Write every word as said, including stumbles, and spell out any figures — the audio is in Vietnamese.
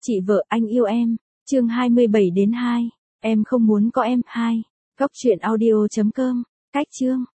Chị vợ anh yêu em, chương hai mươi bảy đến hai. Em không muốn có em. hai. Cóc truyện audio chấm com. Cách chương.